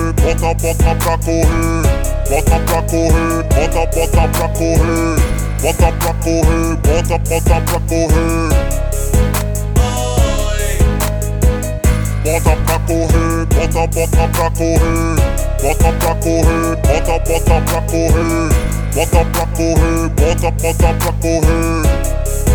bota pra correr, bota pra correr, bota pra correr, bota pra correr, bota pra correr. Bota pra correr, bota pra correr, bota pra correr, bota pra correr, bota pra correr, bota pra correr.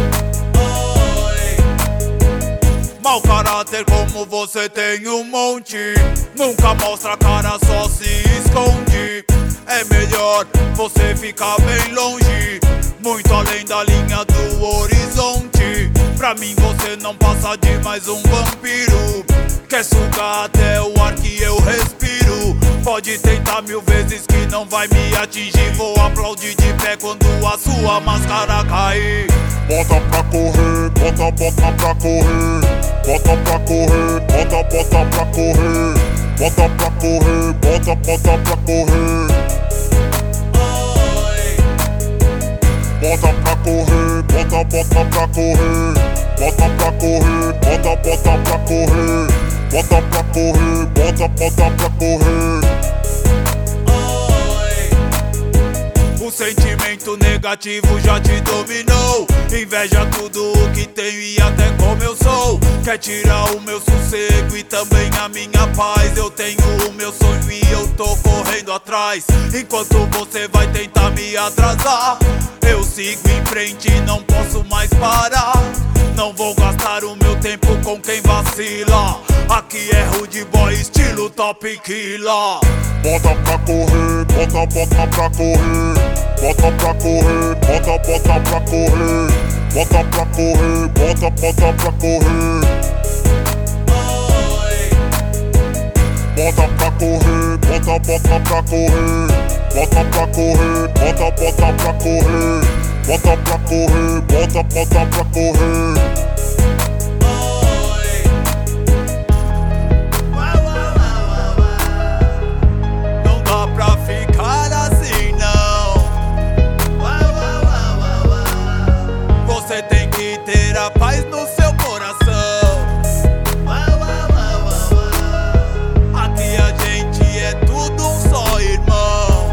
Mau caráter como você tem um monte, nunca mostra a cara, só se esconde. É melhor você ficar bem longe, muito além da linha do horizonte. Pra mim você não passa de mais um vampiro, quer sugar até o ar que eu respiro. Pode tentar 1000 vezes que não vai me atingir, vou aplaudir de pé quando a sua máscara cair. Bota pra correr, bota pra correr, bota pra correr, bota pra correr, bota pra correr, bota pra correr. Bota pra correr, bota pra correr, bota pra correr, bota pra correr, bota pra correr, bota pra correr. O sentimento negativo já te dominou, inveja tudo o que tenho e até como eu sou. Quer tirar o meu sossego e também a minha paz. Eu tenho o meu sonho e eu tô correndo atrás, enquanto você vai tentar me atrasar. Eu sigo em frente, não posso mais parar. Não vou gastar o meu tempo com quem vacila. Aqui é Rude Boy, estilo Top Killer. Bota pra correr, bota pra correr, bota pra correr, bota pra correr, bota pra correr, bota pra correr. Bota pra correr, bota pra correr, bota pra correr, bota pra correr, bota pra correr, bota pra correr. Você tem que ter a paz no seu coração. Aqui a gente é tudo um só irmão.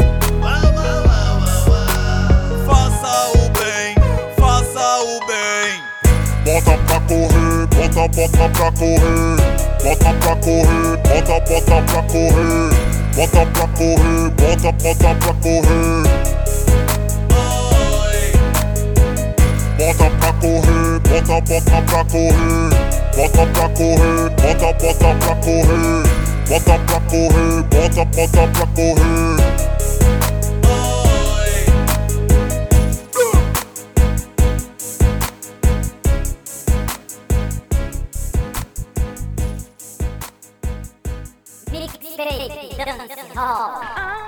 Faça o bem, faça o bem. Bota pra correr, bota pra correr, bota pra correr, bota pra correr, bota pra correr, bota pra correr. Bota pra correr, bota pra correr, bota pra correr, bota pra correr, bota pra correr, bota pra correr. Mix Dança Hall.